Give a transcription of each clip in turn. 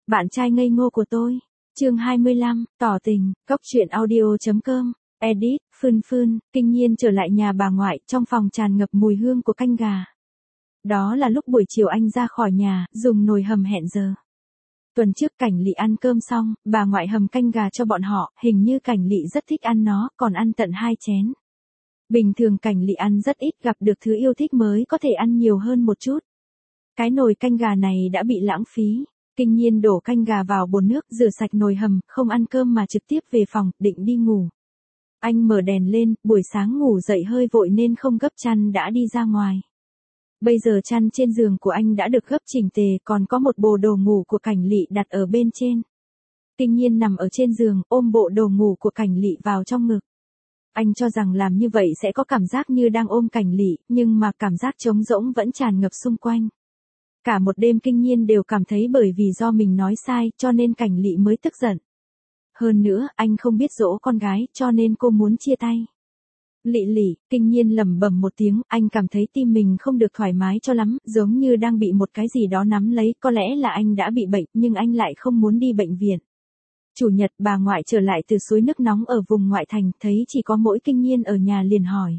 Bạn trai ngây ngô của tôi. Chương 25, tỏ tình, Cốc truyện audio.com. Edit, Phương, Kinh Nhiên trở lại nhà bà ngoại, trong phòng tràn ngập mùi hương của canh gà. Đó là lúc buổi chiều anh ra khỏi nhà, dùng nồi hầm hẹn giờ. Tuần trước Cảnh Lị ăn cơm xong, bà ngoại hầm canh gà cho bọn họ, hình như Cảnh Lị rất thích ăn nó, còn ăn tận 2 chén. Bình thường Cảnh Lị ăn rất ít, gặp được thứ yêu thích mới có thể ăn nhiều hơn một chút. Cái nồi canh gà này đã bị lãng phí. Kinh Nhiên đổ canh gà vào bồn nước, rửa sạch nồi hầm, không ăn cơm mà trực tiếp về phòng, định đi ngủ. Anh mở đèn lên, buổi sáng ngủ dậy hơi vội nên không gấp chăn đã đi ra ngoài. Bây giờ chăn trên giường của anh đã được gấp chỉnh tề, còn có một bộ đồ ngủ của Cảnh Lị đặt ở bên trên. Kinh Nhiên nằm ở trên giường, ôm bộ đồ ngủ của Cảnh Lị vào trong ngực. Anh cho rằng làm như vậy sẽ có cảm giác như đang ôm Cảnh Lị, nhưng mà cảm giác trống rỗng vẫn tràn ngập xung quanh. Cả một đêm Kinh Nhiên đều cảm thấy bởi vì do mình nói sai cho nên Cảnh Lị mới tức giận. Hơn nữa, anh không biết dỗ con gái cho nên cô muốn chia tay. Lị, Kinh Nhiên lẩm bẩm một tiếng, anh cảm thấy tim mình không được thoải mái cho lắm, giống như đang bị một cái gì đó nắm lấy, có lẽ là anh đã bị bệnh, nhưng anh lại không muốn đi bệnh viện. Chủ nhật bà ngoại trở lại từ suối nước nóng ở vùng ngoại thành, thấy chỉ có mỗi Kinh Nhiên ở nhà liền hỏi.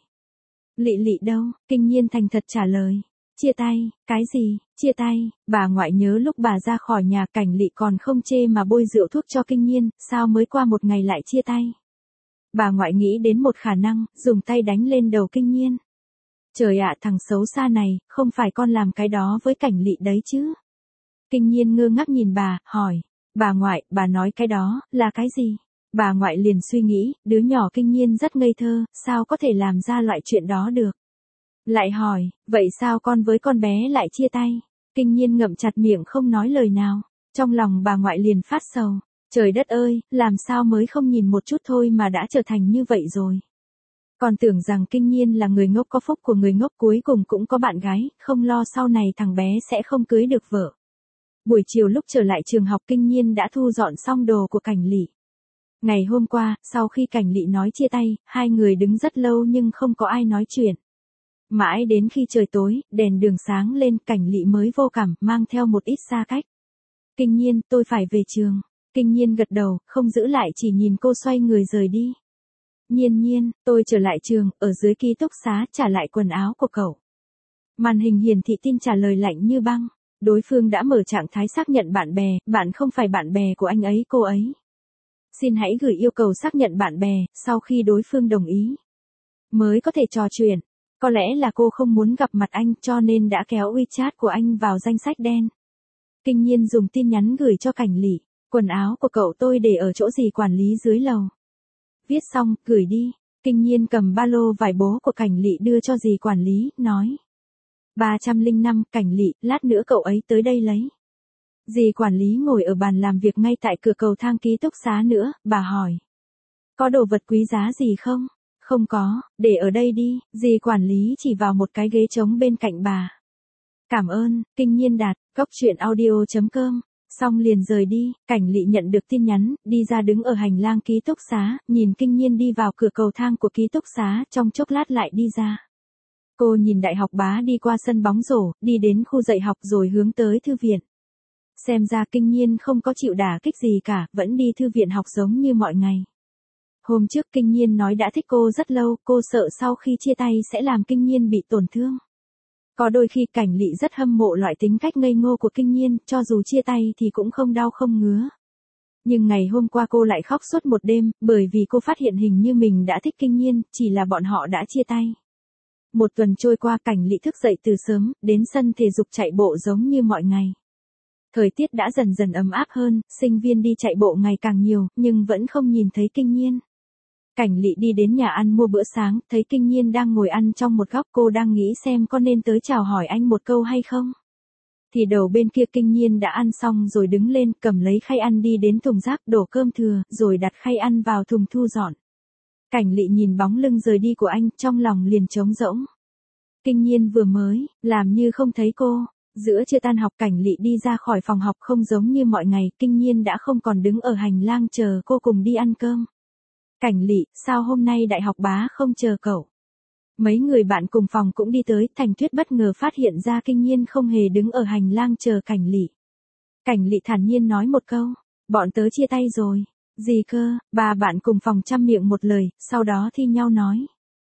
Lị đâu? Kinh Nhiên thành thật trả lời. Chia tay, cái gì, chia tay, bà ngoại nhớ lúc bà ra khỏi nhà Cảnh Lị còn không chê mà bôi rượu thuốc cho Kinh Nhiên, sao mới qua một ngày lại chia tay. Bà ngoại nghĩ đến một khả năng, dùng tay đánh lên đầu Kinh Nhiên. Trời ạ, thằng xấu xa này, không phải con làm cái đó với Cảnh Lị đấy chứ. Kinh Nhiên ngơ ngác nhìn bà, hỏi, bà ngoại, bà nói cái đó, là cái gì? Bà ngoại liền suy nghĩ, đứa nhỏ Kinh Nhiên rất ngây thơ, sao có thể làm ra loại chuyện đó được. Lại hỏi, vậy sao con với con bé lại chia tay? Kinh Nhiên ngậm chặt miệng không nói lời nào. Trong lòng bà ngoại liền phát sầu. Trời đất ơi, làm sao mới không nhìn một chút thôi mà đã trở thành như vậy rồi. Còn tưởng rằng Kinh Nhiên là người ngốc có phúc của người ngốc, cuối cùng cũng có bạn gái, không lo sau này thằng bé sẽ không cưới được vợ. Buổi chiều lúc trở lại trường học Kinh Nhiên đã thu dọn xong đồ của Cảnh Lị. Ngày hôm qua, sau khi Cảnh Lị nói chia tay, hai người đứng rất lâu nhưng không có ai nói chuyện. Mãi đến khi trời tối, đèn đường sáng lên, Cảnh Lị mới vô cảm, mang theo một ít xa cách. Kinh Nhiên, tôi phải về trường. Kinh Nhiên gật đầu, không giữ lại, chỉ nhìn cô xoay người rời đi. Nhiên, tôi trở lại trường, ở dưới ký túc xá, trả lại quần áo của cậu. Màn hình hiển thị tin trả lời lạnh như băng. Đối phương đã mở trạng thái xác nhận bạn bè, bạn không phải bạn bè của anh ấy, cô ấy. Xin hãy gửi yêu cầu xác nhận bạn bè, sau khi đối phương đồng ý mới có thể trò chuyện. Có lẽ là cô không muốn gặp mặt anh cho nên đã kéo WeChat của anh vào danh sách đen. Kinh Nhiên dùng tin nhắn gửi cho Cảnh Lị. Quần áo của cậu tôi để ở chỗ gì quản lý dưới lầu. Viết xong, gửi đi. Kinh Nhiên cầm ba lô vải bố của Cảnh Lị đưa cho dì quản lý, nói. 305, Cảnh Lị, lát nữa cậu ấy tới đây lấy. Dì quản lý ngồi ở bàn làm việc ngay tại cửa cầu thang ký túc xá nữa, bà hỏi. Có đồ vật quý giá gì không? Không có, để ở đây đi, dì quản lý chỉ vào một cái ghế trống bên cạnh bà. Cảm ơn, Kinh Nhiên đặt, Cốc truyện audio.com. Xong liền rời đi, Cảnh Lị nhận được tin nhắn, đi ra đứng ở hành lang ký túc xá, nhìn Kinh Nhiên đi vào cửa cầu thang của ký túc xá, trong chốc lát lại đi ra. Cô nhìn Đại học Bá đi qua sân bóng rổ, đi đến khu dạy học rồi hướng tới thư viện. Xem ra Kinh Nhiên không có chịu đả kích gì cả, vẫn đi thư viện học giống như mọi ngày. Hôm trước Kinh Nhiên nói đã thích cô rất lâu, cô sợ sau khi chia tay sẽ làm Kinh Nhiên bị tổn thương. Có đôi khi Cảnh Lị rất hâm mộ loại tính cách ngây ngô của Kinh Nhiên, cho dù chia tay thì cũng không đau không ngứa. Nhưng ngày hôm qua cô lại khóc suốt một đêm, bởi vì cô phát hiện hình như mình đã thích Kinh Nhiên, chỉ là bọn họ đã chia tay. Một tuần trôi qua Cảnh Lị thức dậy từ sớm, đến sân thể dục chạy bộ giống như mọi ngày. Thời tiết đã dần dần ấm áp hơn, sinh viên đi chạy bộ ngày càng nhiều, nhưng vẫn không nhìn thấy Kinh Nhiên. Cảnh Lị đi đến nhà ăn mua bữa sáng, thấy Kinh Nhiên đang ngồi ăn trong một góc, cô đang nghĩ xem có nên tới chào hỏi anh một câu hay không. Thì đầu bên kia Kinh Nhiên đã ăn xong rồi đứng lên, cầm lấy khay ăn đi đến thùng rác đổ cơm thừa, rồi đặt khay ăn vào thùng thu dọn. Cảnh Lị nhìn bóng lưng rời đi của anh, trong lòng liền trống rỗng. Kinh Nhiên vừa mới, làm như không thấy cô. Giữa trưa tan học Cảnh Lị đi ra khỏi phòng học không giống như mọi ngày, Kinh Nhiên đã không còn đứng ở hành lang chờ cô cùng đi ăn cơm. Cảnh Lị, sao hôm nay Đại học Bá không chờ cậu? Mấy người bạn cùng phòng cũng đi tới, Thành Tuyết bất ngờ phát hiện ra Kinh Nhiên không hề đứng ở hành lang chờ Cảnh Lị. Cảnh Lị thản nhiên nói một câu, bọn tớ chia tay rồi. Gì cơ? Ba bạn cùng phòng chăm miệng một lời, sau đó thi nhau nói.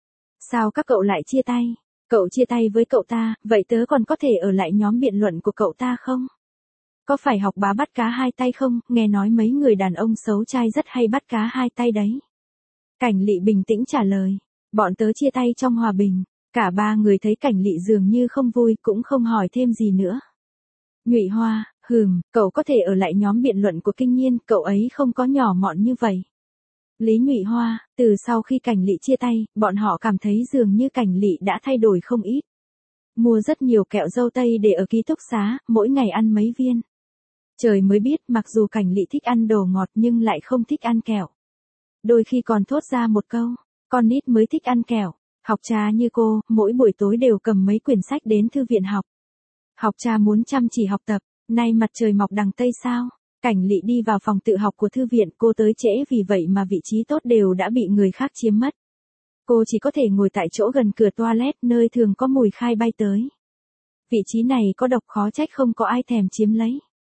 Sao các cậu lại chia tay? Cậu chia tay với cậu ta, vậy tớ còn có thể ở lại nhóm biện luận của cậu ta không? Có phải học bá bắt cá hai tay không? Nghe nói mấy người đàn ông xấu trai rất hay bắt cá hai tay đấy. Cảnh Lị bình tĩnh trả lời. Bọn tớ chia tay trong hòa bình. Cả ba người thấy Cảnh Lị dường như không vui, cũng không hỏi thêm gì nữa. Nhụy Hoa, cậu có thể ở lại nhóm biện luận của Kinh Nhiên, cậu ấy không có nhỏ mọn như vậy. Lý Nhụy Hoa, từ sau khi Cảnh Lị chia tay, bọn họ cảm thấy dường như Cảnh Lị đã thay đổi không ít. Mua rất nhiều kẹo dâu tây để ở ký túc xá, mỗi ngày ăn mấy viên. Trời mới biết, mặc dù Cảnh Lị thích ăn đồ ngọt nhưng lại không thích ăn kẹo. Đôi khi còn thốt ra một câu, con nít mới thích ăn kẹo. Học trà như cô, mỗi buổi tối đều cầm mấy quyển sách đến thư viện học. Học trà muốn chăm chỉ học tập, nay mặt trời mọc đằng Tây sao? Cảnh Lị đi vào phòng tự học của thư viện, cô tới trễ vì vậy mà vị trí tốt đều đã bị người khác chiếm mất. Cô chỉ có thể ngồi tại chỗ gần cửa toilet, nơi thường có mùi khai bay tới. Vị trí này có độc, khó trách không có ai thèm chiếm lấy.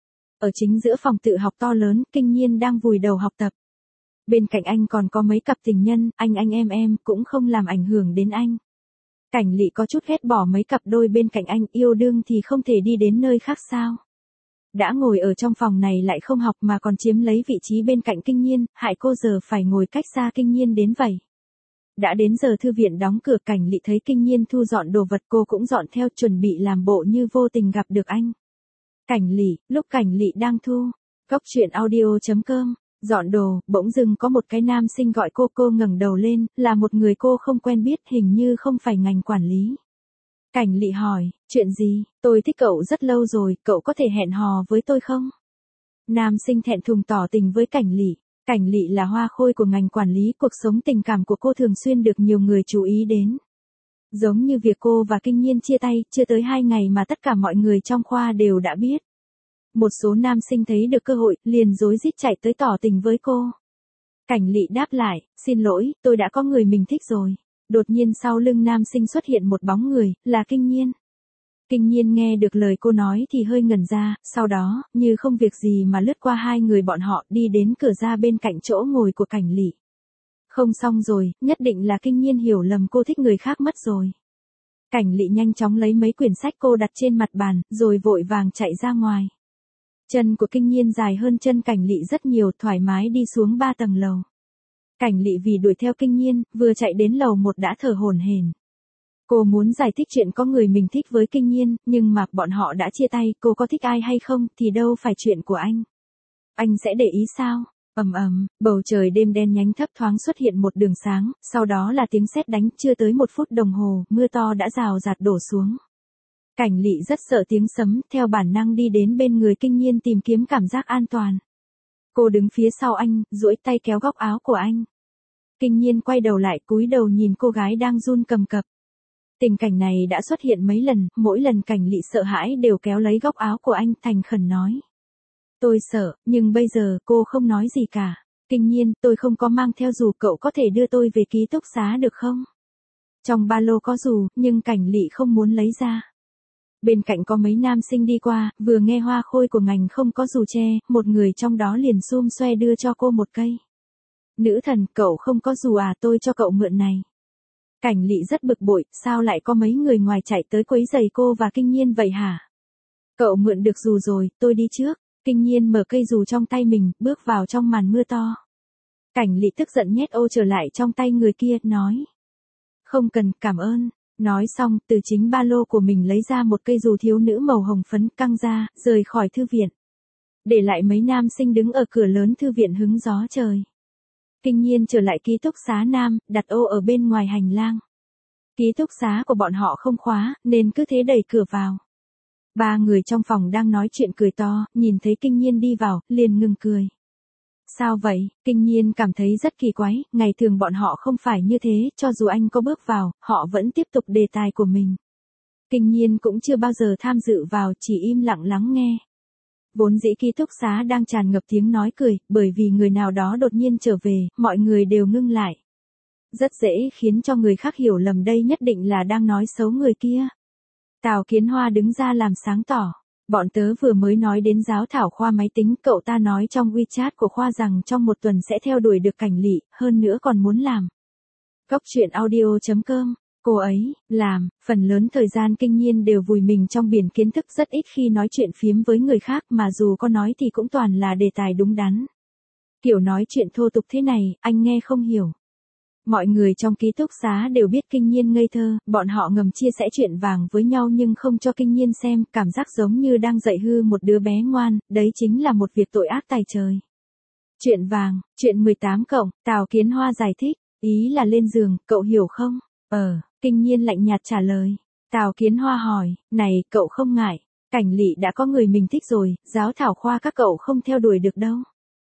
Ở chính giữa phòng tự học to lớn, Kinh Nhiên đang vùi đầu học tập. Bên cạnh anh còn có mấy cặp tình nhân, anh em cũng không làm ảnh hưởng đến anh. Cảnh Lị có chút ghét bỏ mấy cặp đôi bên cạnh anh, yêu đương thì không thể đi đến nơi khác sao? Đã ngồi ở trong phòng này lại không học mà còn chiếm lấy vị trí bên cạnh Kinh Nhiên, hại cô giờ phải ngồi cách xa Kinh Nhiên đến vậy. Đã đến giờ thư viện đóng cửa, Cảnh Lị thấy Kinh Nhiên thu dọn đồ vật, cô cũng dọn theo, chuẩn bị làm bộ như vô tình gặp được anh. Cảnh Lị, lúc Cảnh Lị đang thu, Cốc Truyện Audio.com, dọn đồ, bỗng dưng có một cái nam sinh gọi cô ngẩng đầu lên, là một người cô không quen biết, hình như không phải ngành quản lý. Cảnh Lị hỏi, chuyện gì? Tôi thích cậu rất lâu rồi, cậu có thể hẹn hò với tôi không? Nam sinh thẹn thùng tỏ tình với Cảnh Lị. Cảnh Lị là hoa khôi của ngành quản lý, cuộc sống tình cảm của cô thường xuyên được nhiều người chú ý đến. Giống như việc cô và Kinh Nhiên chia tay, chưa tới 2 ngày mà tất cả mọi người trong khoa đều đã biết. Một số nam sinh thấy được cơ hội, liền rối rít chạy tới tỏ tình với cô. Cảnh Lị đáp lại, xin lỗi, tôi đã có người mình thích rồi. Đột nhiên sau lưng nam sinh xuất hiện một bóng người, là Kinh Nhiên. Kinh Nhiên nghe được lời cô nói thì hơi ngẩn ra, sau đó, như không việc gì mà lướt qua hai người bọn họ, đi đến cửa ra bên cạnh chỗ ngồi của Cảnh Lị. Không xong rồi, nhất định là Kinh Nhiên hiểu lầm cô thích người khác mất rồi. Cảnh Lị nhanh chóng lấy mấy quyển sách cô đặt trên mặt bàn, rồi vội vàng chạy ra ngoài. Chân của Kinh Nhiên dài hơn chân Cảnh Lị rất nhiều, thoải mái đi xuống 3 tầng lầu. Cảnh Lị vì đuổi theo Kinh Nhiên, vừa chạy đến lầu 1 đã thở hổn hển. Cô muốn giải thích chuyện có người mình thích với Kinh Nhiên, nhưng mà bọn họ đã chia tay, cô có thích ai hay không thì đâu phải chuyện của anh. Anh sẽ để ý sao? Bầu trời đêm đen nhánh thấp thoáng xuất hiện một đường sáng, sau đó là tiếng sét đánh, chưa tới 1 phút đồng hồ, mưa to đã rào rạt đổ xuống. Cảnh Lị rất sợ tiếng sấm, theo bản năng đi đến bên người Kinh Nhiên tìm kiếm cảm giác an toàn. Cô đứng phía sau anh, duỗi tay kéo góc áo của anh. Kinh Nhiên quay đầu lại, cúi đầu nhìn cô gái đang run cầm cập. Tình cảnh này đã xuất hiện mấy lần, mỗi lần Cảnh Lị sợ hãi đều kéo lấy góc áo của anh, thành khẩn nói. Tôi sợ, nhưng bây giờ cô không nói gì cả. Kinh Nhiên, tôi không có mang theo dù, cậu có thể đưa tôi về ký túc xá được không? Trong ba lô có dù, nhưng Cảnh Lị không muốn lấy ra. Bên cạnh có mấy nam sinh đi qua, vừa nghe hoa khôi của ngành không có dù che, một người trong đó liền xum xoe đưa cho cô một cây. Nữ thần, cậu không có dù à, tôi cho cậu mượn này. Cảnh Lị rất bực bội, sao lại có mấy người ngoài chạy tới quấy rầy cô và Kinh Nhiên vậy hả? Cậu mượn được dù rồi, tôi đi trước. Kinh Nhiên mở cây dù trong tay mình, bước vào trong màn mưa to. Cảnh Lị tức giận nhét ô trở lại trong tay người kia, nói. Không cần, cảm ơn. Nói xong, từ chính ba lô của mình lấy ra một cây dù thiếu nữ màu hồng phấn, căng ra, rời khỏi thư viện. Để lại mấy nam sinh đứng ở cửa lớn thư viện hứng gió trời. Kinh Nhiên trở lại ký túc xá nam, đặt ô ở bên ngoài hành lang. Ký túc xá của bọn họ không khóa, nên cứ thế đẩy cửa vào. 3 người trong phòng đang nói chuyện cười to, nhìn thấy Kinh Nhiên đi vào, liền ngừng cười. Sao vậy? Kinh Nhiên cảm thấy rất kỳ quái, ngày thường bọn họ không phải như thế, cho dù anh có bước vào, họ vẫn tiếp tục đề tài của mình. Kinh Nhiên cũng chưa bao giờ tham dự vào, chỉ im lặng lắng nghe. Vốn dĩ ký túc xá đang tràn ngập tiếng nói cười, bởi vì người nào đó đột nhiên trở về, mọi người đều ngưng lại. Rất dễ khiến cho người khác hiểu lầm đây nhất định là đang nói xấu người kia. Tào Kiến Hoa đứng ra làm sáng tỏ. Bọn tớ vừa mới nói đến giáo thảo Khoa máy tính, cậu ta nói trong WeChat của Khoa rằng trong một tuần sẽ theo đuổi được Cảnh Lị, hơn nữa còn muốn làm. Cốc truyện audio.com. Cô ấy, làm, phần lớn thời gian Kinh Nhiên đều vùi mình trong biển kiến thức, rất ít khi nói chuyện phiếm với người khác, mà dù có nói thì cũng toàn là đề tài đúng đắn. Kiểu nói chuyện thô tục thế này, anh nghe không hiểu. Mọi người trong ký túc xá đều biết Kinh Nhiên ngây thơ, bọn họ ngầm chia sẻ chuyện vàng với nhau nhưng không cho Kinh Nhiên xem, cảm giác giống như đang dạy hư một đứa bé ngoan, đấy chính là một việc tội ác tày trời. Chuyện vàng, chuyện 18 cộng, Tào Kiến Hoa giải thích, ý là lên giường, cậu hiểu không? Kinh Nhiên lạnh nhạt trả lời. Tào Kiến Hoa hỏi, này, cậu không ngại, Cảnh Lị đã có người mình thích rồi, giáo thảo Khoa các cậu không theo đuổi được đâu.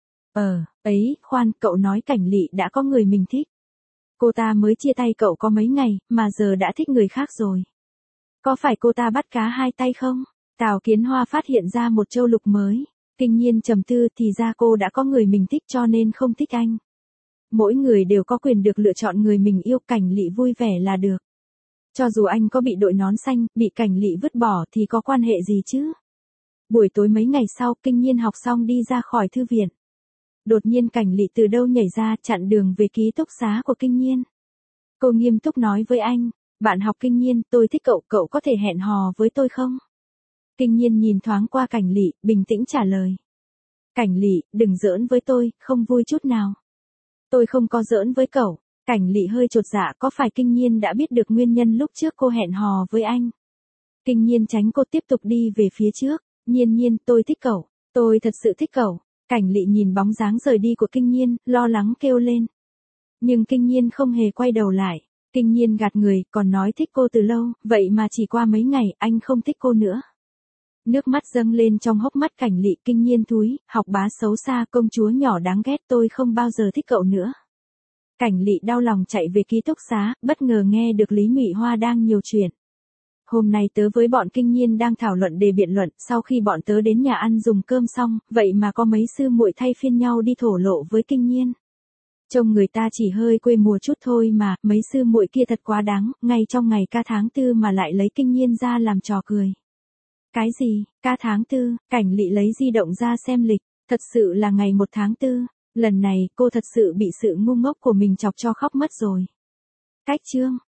Ấy, khoan, cậu nói Cảnh Lị đã có người mình thích. Cô ta mới chia tay cậu có mấy ngày, mà giờ đã thích người khác rồi. Có phải cô ta bắt cá hai tay không? Tào Kiến Hoa phát hiện ra một châu lục mới. Kinh Nhiên trầm tư, thì ra cô đã có người mình thích cho nên không thích anh. Mỗi người đều có quyền được lựa chọn người mình yêu, Cảnh Lị vui vẻ là được. Cho dù anh có bị đội nón xanh, bị Cảnh Lị vứt bỏ thì có quan hệ gì chứ? Buổi tối mấy ngày sau, Kinh Nhiên học xong đi ra khỏi thư viện. Đột nhiên Cảnh Lị từ đâu nhảy ra, chặn đường về ký túc xá của Kinh Nhiên. Cô nghiêm túc nói với anh, bạn học Kinh Nhiên, tôi thích cậu, cậu có thể hẹn hò với tôi không? Kinh Nhiên nhìn thoáng qua Cảnh Lị, bình tĩnh trả lời. Cảnh Lị, đừng giỡn với tôi, không vui chút nào. Tôi không có giỡn với cậu. Cảnh Lị hơi chột dạ, có phải Kinh Nhiên đã biết được nguyên nhân lúc trước cô hẹn hò với anh? Kinh Nhiên tránh cô, tiếp tục đi về phía trước. Nhiên Nhiên, tôi thích cậu. Tôi thật sự thích cậu. Cảnh Lị nhìn bóng dáng rời đi của Kinh Nhiên, lo lắng kêu lên. Nhưng Kinh Nhiên không hề quay đầu lại. Kinh Nhiên gạt người, còn nói thích cô từ lâu, vậy mà chỉ qua mấy ngày, anh không thích cô nữa. Nước mắt dâng lên trong hốc mắt Cảnh Lị. Kinh Nhiên thúi, học bá xấu xa, công chúa nhỏ đáng ghét, tôi không bao giờ thích cậu nữa. Cảnh Lị đau lòng chạy về ký túc xá, bất ngờ nghe được Lý Ngụy Hoa đang nhiều chuyện. Hôm nay tớ với bọn Kinh Nhiên đang thảo luận đề biện luận, sau khi bọn tớ đến nhà ăn dùng cơm xong, vậy mà có mấy sư muội thay phiên nhau đi thổ lộ với Kinh Nhiên. Trông người ta chỉ hơi quê mùa chút thôi mà, mấy sư muội kia thật quá đáng, ngay trong ngày ca tháng 4 mà lại lấy Kinh Nhiên ra làm trò cười. Cái gì, ca tháng 4, Cảnh Lị lấy di động ra xem lịch, thật sự là ngày 1 tháng 4, lần này cô thật sự bị sự ngu ngốc của mình chọc cho khóc mất rồi. Cách chương.